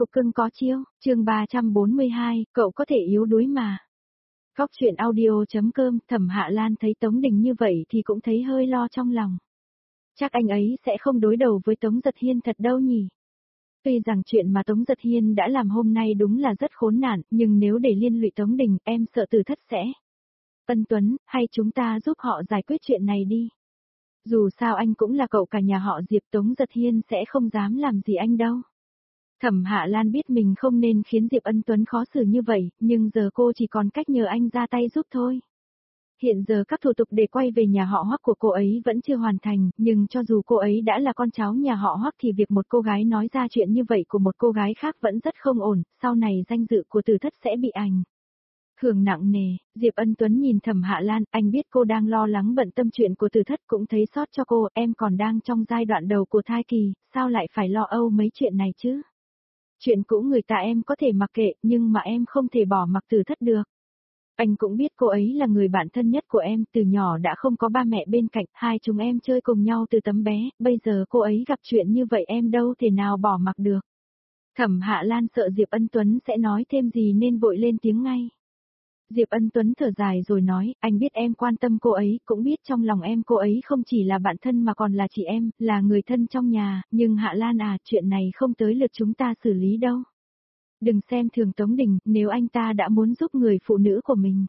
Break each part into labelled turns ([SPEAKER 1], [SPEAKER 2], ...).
[SPEAKER 1] cục cưng có chiêu, chương 342, cậu có thể yếu đuối mà. Góc truyện audio.com, Thẩm Hạ Lan thấy Tống Đình như vậy thì cũng thấy hơi lo trong lòng. Chắc anh ấy sẽ không đối đầu với Tống Giật Hiên thật đâu nhỉ. Tuy rằng chuyện mà Tống Giật Hiên đã làm hôm nay đúng là rất khốn nạn, nhưng nếu để liên lụy Tống Đình, em sợ Từ Thất sẽ. Ân Tuấn, hay chúng ta giúp họ giải quyết chuyện này đi. Dù sao anh cũng là cậu cả nhà họ Diệp, Tống Giật Hiên sẽ không dám làm gì anh đâu. Thẩm Hạ Lan biết mình không nên khiến Diệp Ân Tuấn khó xử như vậy, nhưng giờ cô chỉ còn cách nhờ anh ra tay giúp thôi. Hiện giờ các thủ tục để quay về nhà họ Hoắc của cô ấy vẫn chưa hoàn thành, nhưng cho dù cô ấy đã là con cháu nhà họ Hoắc thì việc một cô gái nói ra chuyện như vậy của một cô gái khác vẫn rất không ổn, sau này danh dự của Từ Thất sẽ bị ảnh hưởng nặng nề. Diệp Ân Tuấn nhìn Thẩm Hạ Lan, anh biết cô đang lo lắng bận tâm chuyện của Từ Thất, cũng thấy xót cho cô, em còn đang trong giai đoạn đầu của thai kỳ, sao lại phải lo âu mấy chuyện này chứ? Chuyện cũ người ta em có thể mặc kệ, nhưng mà em không thể bỏ mặc Từ Thất được. Anh cũng biết cô ấy là người bạn thân nhất của em, từ nhỏ đã không có ba mẹ bên cạnh, hai chúng em chơi cùng nhau từ tấm bé, bây giờ cô ấy gặp chuyện như vậy em đâu thể nào bỏ mặc được. Thẩm Hạ Lan sợ Diệp Ân Tuấn sẽ nói thêm gì nên vội lên tiếng ngay. Diệp Ân Tuấn thở dài rồi nói, anh biết em quan tâm cô ấy, cũng biết trong lòng em cô ấy không chỉ là bạn thân mà còn là chị em, là người thân trong nhà, nhưng Hạ Lan à, chuyện này không tới lượt chúng ta xử lý đâu. Đừng xem thường Tống Đình, nếu anh ta đã muốn giúp người phụ nữ của mình.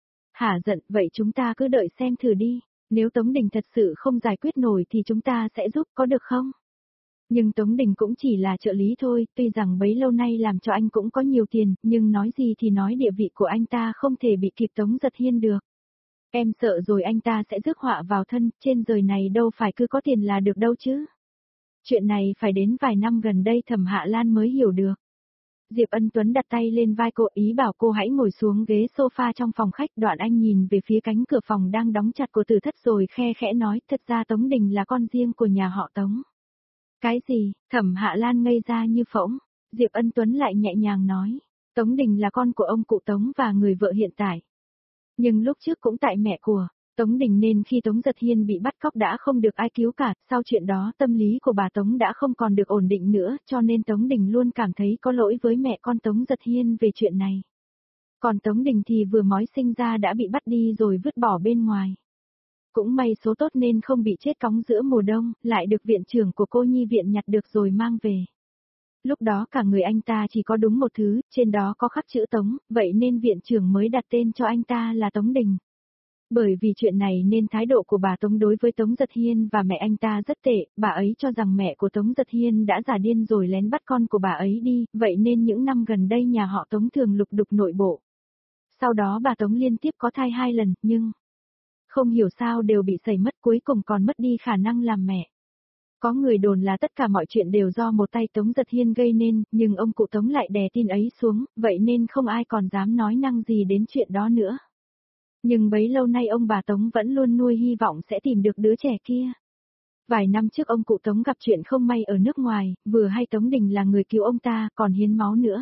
[SPEAKER 1] Hả giận, vậy chúng ta cứ đợi xem thử đi, nếu Tống Đình thật sự không giải quyết nổi thì chúng ta sẽ giúp, có được không? Nhưng Tống Đình cũng chỉ là trợ lý thôi, tuy rằng bấy lâu nay làm cho anh cũng có nhiều tiền, nhưng nói gì thì nói địa vị của anh ta không thể bị kịp Tống Giật Hiên được. Em sợ rồi anh ta sẽ rước họa vào thân, trên đời này đâu phải cứ có tiền là được đâu chứ. Chuyện này phải đến vài năm gần đây Thẩm Hạ Lan mới hiểu được. Diệp Ân Tuấn đặt tay lên vai cô, ý bảo cô hãy ngồi xuống ghế sofa trong phòng khách, đoạn anh nhìn về phía cánh cửa phòng đang đóng chặt của Từ Thất rồi khe khẽ nói, thật ra Tống Đình là con riêng của nhà họ Tống. Cái gì? Thẩm Hạ Lan ngây ra như phỗng. Diệp Ân Tuấn lại nhẹ nhàng nói, Tống Đình là con của ông cụ Tống và người vợ hiện tại. Nhưng lúc trước cũng tại mẹ của Tống Đình nên khi Tống Giật Hiên bị bắt cóc đã không được ai cứu cả, sau chuyện đó tâm lý của bà Tống đã không còn được ổn định nữa, cho nên Tống Đình luôn cảm thấy có lỗi với mẹ con Tống Giật Hiên về chuyện này. Còn Tống Đình thì vừa mới sinh ra đã bị bắt đi rồi vứt bỏ bên ngoài. Cũng may số tốt nên không bị chết cóng giữa mùa đông, lại được viện trưởng của cô nhi viện nhặt được rồi mang về. Lúc đó cả người anh ta chỉ có đúng một thứ, trên đó có khắc chữ Tống, vậy nên viện trưởng mới đặt tên cho anh ta là Tống Đình. Bởi vì chuyện này nên thái độ của bà Tống đối với Tống Giật Hiên và mẹ anh ta rất tệ, bà ấy cho rằng mẹ của Tống Giật Hiên đã giả điên rồi lén bắt con của bà ấy đi, vậy nên những năm gần đây nhà họ Tống thường lục đục nội bộ. Sau đó bà Tống liên tiếp có thai 2 lần, nhưng không hiểu sao đều bị sẩy mất, cuối cùng còn mất đi khả năng làm mẹ. Có người đồn là tất cả mọi chuyện đều do một tay Tống Giật Hiên gây nên, nhưng ông cụ Tống lại đè tin ấy xuống, vậy nên không ai còn dám nói năng gì đến chuyện đó nữa. Nhưng bấy lâu nay ông bà Tống vẫn luôn nuôi hy vọng sẽ tìm được đứa trẻ kia. Vài năm trước ông cụ Tống gặp chuyện không may ở nước ngoài, vừa hay Tống Đình là người cứu ông ta, còn hiến máu nữa.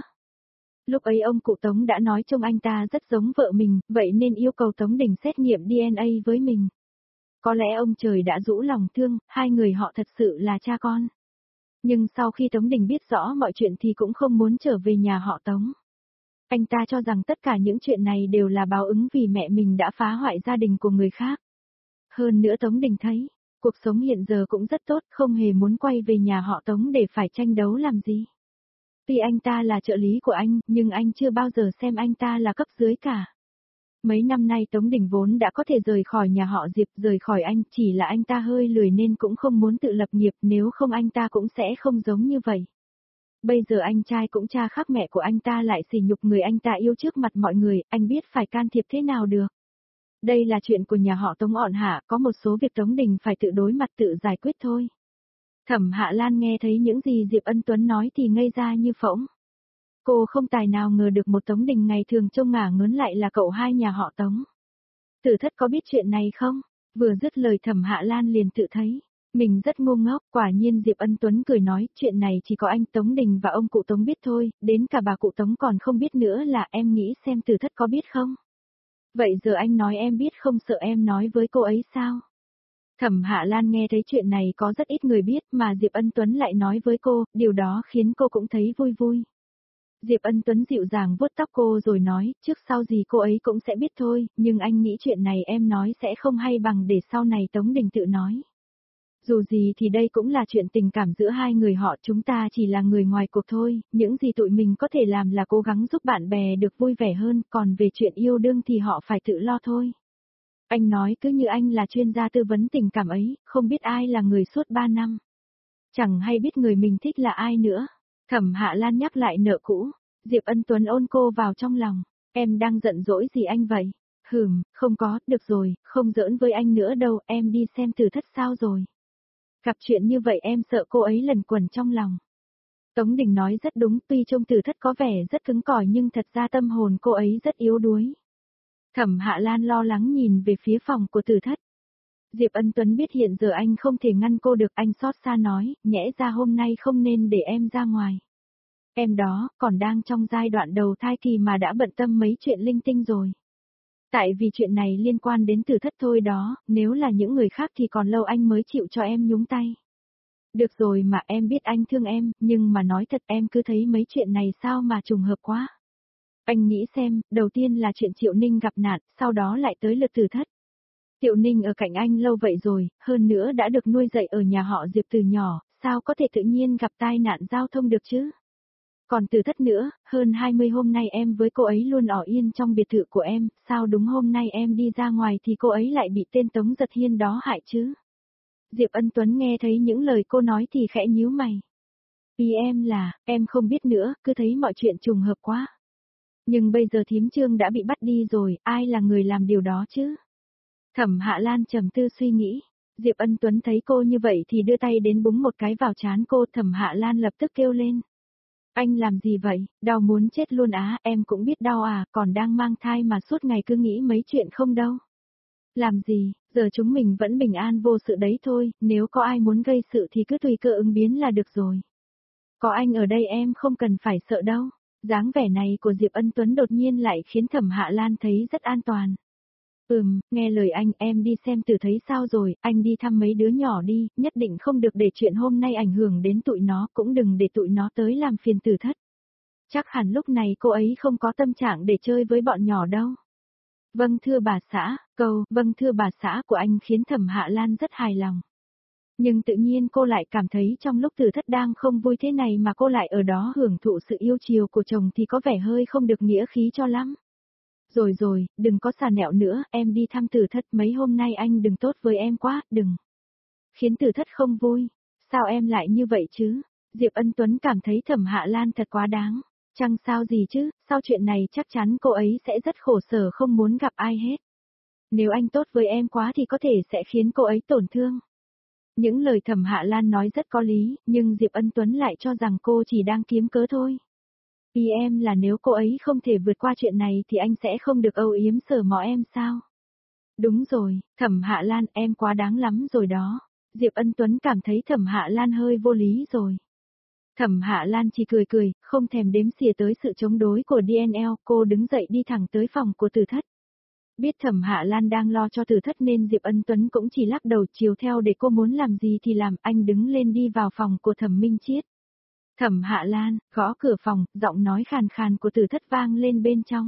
[SPEAKER 1] Lúc ấy ông cụ Tống đã nói trông anh ta rất giống vợ mình, vậy nên yêu cầu Tống Đình xét nghiệm DNA với mình. Có lẽ ông trời đã rũ lòng thương, hai người họ thật sự là cha con. Nhưng sau khi Tống Đình biết rõ mọi chuyện thì cũng không muốn trở về nhà họ Tống. Anh ta cho rằng tất cả những chuyện này đều là báo ứng vì mẹ mình đã phá hoại gia đình của người khác. Hơn nữa Tống Đình thấy, cuộc sống hiện giờ cũng rất tốt, không hề muốn quay về nhà họ Tống để phải tranh đấu làm gì. Tuy anh ta là trợ lý của anh, nhưng anh chưa bao giờ xem anh ta là cấp dưới cả. Mấy năm nay Tống Đình vốn đã có thể rời khỏi nhà họ Diệp, rời khỏi anh, chỉ là anh ta hơi lười nên cũng không muốn tự lập nghiệp, nếu không anh ta cũng sẽ không giống như vậy. Bây giờ anh trai cũng cha khác mẹ của anh ta lại sỉ nhục người anh ta yêu trước mặt mọi người, anh biết phải can thiệp thế nào được. Đây là chuyện của nhà họ Tống ọn hạ, có một số việc Tống Đình phải tự đối mặt tự giải quyết thôi. Thẩm Hạ Lan nghe thấy những gì Diệp Ân Tuấn nói thì ngây ra như phỗng. Cô không tài nào ngờ được một Tống Đình ngày thường trông ngả ngớn lại là cậu hai nhà họ Tống. Từ Thất có biết chuyện này không? Vừa dứt lời Thẩm Hạ Lan liền tự thấy mình rất ngu ngốc, quả nhiên Diệp Ân Tuấn cười nói, chuyện này chỉ có anh Tống Đình và ông cụ Tống biết thôi, đến cả bà cụ Tống còn không biết nữa, là em nghĩ xem Từ Thất có biết không? Vậy giờ anh nói em biết, không sợ em nói với cô ấy sao? Thẩm Hạ Lan nghe thấy chuyện này có rất ít người biết mà Diệp Ân Tuấn lại nói với cô, điều đó khiến cô cũng thấy vui vui. Diệp Ân Tuấn dịu dàng vuốt tóc cô rồi nói, trước sau gì cô ấy cũng sẽ biết thôi, nhưng anh nghĩ chuyện này em nói sẽ không hay bằng để sau này Tống Đình tự nói. Dù gì thì đây cũng là chuyện tình cảm giữa hai người họ, chúng ta chỉ là người ngoài cuộc thôi, những gì tụi mình có thể làm là cố gắng giúp bạn bè được vui vẻ hơn, còn về chuyện yêu đương thì họ phải tự lo thôi. Anh nói cứ như anh là chuyên gia tư vấn tình cảm ấy, không biết ai là người suốt 3 năm. Chẳng hay biết người mình thích là ai nữa. Thẩm Hạ Lan nhắc lại nợ cũ. Diệp Ân Tuấn ôn cô vào trong lòng. Em đang giận dỗi gì anh vậy? Không có, được rồi, không giỡn với anh nữa đâu, em đi xem Từ Thất sao rồi. Gặp chuyện như vậy em sợ cô ấy lẩn quẩn trong lòng. Tống Đình nói rất đúng, tuy trông Từ Thất có vẻ rất cứng cỏi nhưng thật ra tâm hồn cô ấy rất yếu đuối. Thẩm Hạ Lan lo lắng nhìn về phía phòng của Từ Thất. Diệp Ân Tuấn biết hiện giờ anh không thể ngăn cô được, anh xót xa nói, nhẽ ra hôm nay không nên để em ra ngoài. Em đó, còn đang trong giai đoạn đầu thai kỳ mà đã bận tâm mấy chuyện linh tinh rồi. Tại vì chuyện này liên quan đến Từ Thất thôi đó, nếu là những người khác thì còn lâu anh mới chịu cho em nhúng tay. Được rồi mà em biết anh thương em, nhưng mà nói thật em cứ thấy mấy chuyện này sao mà trùng hợp quá. Anh nghĩ xem, đầu tiên là chuyện Triệu Ninh gặp nạn, sau đó lại tới lượt Từ Thất. Triệu Ninh ở cạnh anh lâu vậy rồi, hơn nữa đã được nuôi dạy ở nhà họ Diệp từ nhỏ, sao có thể tự nhiên gặp tai nạn giao thông được chứ? Còn Từ Thất nữa, hơn 20 hôm nay em với cô ấy luôn ở yên trong biệt thự của em, sao đúng hôm nay em đi ra ngoài thì cô ấy lại bị tên Tống Giật Hiên đó hại chứ? Diệp Ân Tuấn nghe thấy những lời cô nói thì khẽ nhíu mày. Ý em là, em không biết nữa, cứ thấy mọi chuyện trùng hợp quá. Nhưng bây giờ thím Trương đã bị bắt đi rồi, ai là người làm điều đó chứ? Thẩm Hạ Lan trầm tư suy nghĩ. Diệp Ân Tuấn thấy cô như vậy thì đưa tay đến búng một cái vào trán cô, Thẩm Hạ Lan lập tức kêu lên. Anh làm gì vậy, đau muốn chết luôn á, em cũng biết đau à, còn đang mang thai mà suốt ngày cứ nghĩ mấy chuyện không đâu. Làm gì, giờ chúng mình vẫn bình an vô sự đấy thôi, nếu có ai muốn gây sự thì cứ tùy cơ ứng biến là được rồi. Có anh ở đây em không cần phải sợ đâu. Dáng vẻ này của Diệp Ân Tuấn đột nhiên lại khiến Thẩm Hạ Lan thấy rất an toàn. Nghe lời anh, em đi xem Từ thấy sao rồi, anh đi thăm mấy đứa nhỏ đi, nhất định không được để chuyện hôm nay ảnh hưởng đến tụi nó, cũng đừng để tụi nó tới làm phiền Từ Thất. Chắc hẳn lúc này cô ấy không có tâm trạng để chơi với bọn nhỏ đâu. Vâng thưa bà xã, vâng thưa bà xã của anh khiến Thẩm Hạ Lan rất hài lòng. Nhưng tự nhiên cô lại cảm thấy trong lúc Từ Thất đang không vui thế này mà cô lại ở đó hưởng thụ sự yêu chiều của chồng thì có vẻ hơi không được nghĩa khí cho lắm. Rồi, đừng có xà nẹo nữa, em đi thăm Từ Thất, mấy hôm nay anh đừng tốt với em quá, đừng. Khiến Từ Thất không vui. Sao em lại như vậy chứ? Diệp Ân Tuấn cảm thấy Thẩm Hạ Lan thật quá đáng. Chẳng sao gì chứ, sau chuyện này chắc chắn cô ấy sẽ rất khổ sở không muốn gặp ai hết. Nếu anh tốt với em quá thì có thể sẽ khiến cô ấy tổn thương. Những lời Thẩm Hạ Lan nói rất có lý, nhưng Diệp Ân Tuấn lại cho rằng cô chỉ đang kiếm cớ thôi. Ý em là nếu cô ấy không thể vượt qua chuyện này thì anh sẽ không được âu yếm sờ mó em sao? Đúng rồi, Thẩm Hạ Lan em quá đáng lắm rồi đó. Diệp Ân Tuấn cảm thấy Thẩm Hạ Lan hơi vô lý rồi. Thẩm Hạ Lan chỉ cười, không thèm đếm xỉa tới sự chống đối của DNL, cô đứng dậy đi thẳng tới phòng của Từ Thất. Biết Thẩm Hạ Lan đang lo cho Từ Thất nên Diệp Ân Tuấn cũng chỉ lắc đầu chiều theo để cô muốn làm gì thì làm, anh đứng lên đi vào phòng của Thẩm Minh Chiết. Thẩm Hạ Lan, gõ cửa phòng, giọng nói khàn khàn của Từ Thất vang lên bên trong.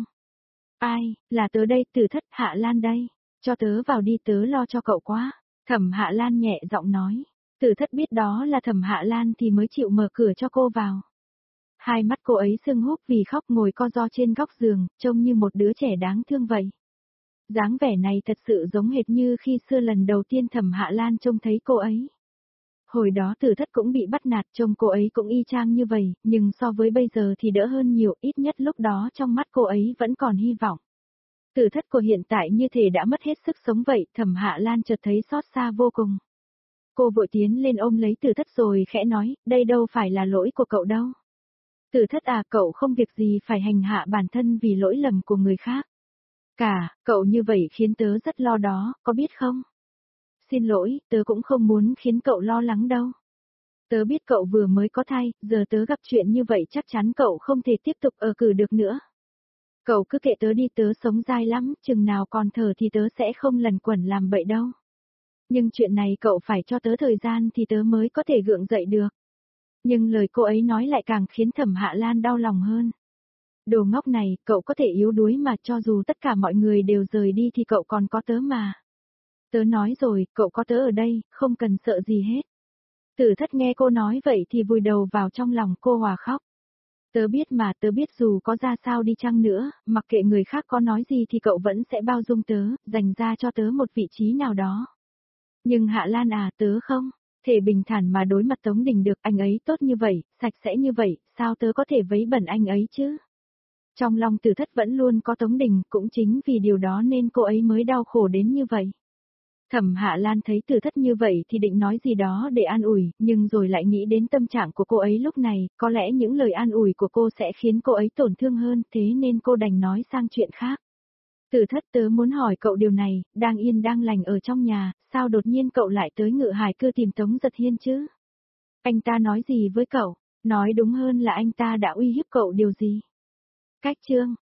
[SPEAKER 1] Ai, là tớ đây, Từ Thất, Hạ Lan đây, cho tớ vào đi, tớ lo cho cậu quá. Thẩm Hạ Lan nhẹ giọng nói. Từ Thất biết đó là Thẩm Hạ Lan thì mới chịu mở cửa cho cô vào. Hai mắt cô ấy sưng húp vì khóc ngồi co ro trên góc giường, trông như một đứa trẻ đáng thương vậy. Dáng vẻ này thật sự giống hệt như khi xưa lần đầu tiên Thẩm Hạ Lan trông thấy cô ấy. Hồi đó Từ Thất cũng bị bắt nạt, trông cô ấy cũng y chang như vậy, nhưng so với bây giờ thì đỡ hơn nhiều, ít nhất lúc đó trong mắt cô ấy vẫn còn hy vọng. Từ Thất của hiện tại như thể đã mất hết sức sống vậy, Thẩm Hạ Lan chợt thấy xót xa vô cùng. Cô vội tiến lên ôm lấy Từ Thất rồi khẽ nói, đây đâu phải là lỗi của cậu đâu. Từ Thất à, cậu không việc gì phải hành hạ bản thân vì lỗi lầm của người khác. Cậu như vậy khiến tớ rất lo đó, có biết không? Xin lỗi, tớ cũng không muốn khiến cậu lo lắng đâu. Tớ biết cậu vừa mới có thai, giờ tớ gặp chuyện như vậy chắc chắn cậu không thể tiếp tục ở cử được nữa. Cậu cứ kệ tớ đi, tớ sống dai lắm, chừng nào còn thở thì tớ sẽ không lẩn quẩn làm bậy đâu. Nhưng chuyện này cậu phải cho tớ thời gian thì tớ mới có thể gượng dậy được. Nhưng lời cô ấy nói lại càng khiến Thẩm Hạ Lan đau lòng hơn. Đồ ngốc này, cậu có thể yếu đuối mà cho dù tất cả mọi người đều rời đi thì cậu còn có tớ mà. Tớ nói rồi, cậu có tớ ở đây, không cần sợ gì hết. Tử Thất nghe cô nói vậy thì vùi đầu vào trong lòng cô hòa khóc. Tớ biết mà, tớ biết dù có ra sao đi chăng nữa, mặc kệ người khác có nói gì thì cậu vẫn sẽ bao dung tớ, dành ra cho tớ một vị trí nào đó. Nhưng Hạ Lan à, tớ không thể bình thản mà đối mặt Tống Đình được, anh ấy tốt như vậy, sạch sẽ như vậy, sao tớ có thể vấy bẩn anh ấy chứ? Trong lòng Tử Thất vẫn luôn có Tống Đình, cũng chính vì điều đó nên cô ấy mới đau khổ đến như vậy. Thẩm Hạ Lan thấy Tử Thất như vậy thì định nói gì đó để an ủi, nhưng rồi lại nghĩ đến tâm trạng của cô ấy lúc này, có lẽ những lời an ủi của cô sẽ khiến cô ấy tổn thương hơn, thế nên cô đành nói sang chuyện khác. Tử Thất, tớ muốn hỏi cậu điều này, đang yên đang lành ở trong nhà, sao đột nhiên cậu lại tới Ngự Hải Cư tìm Tống Giật Hiên chứ? Anh ta nói gì với cậu? Nói đúng hơn là anh ta đã uy hiếp cậu điều gì? Cách chương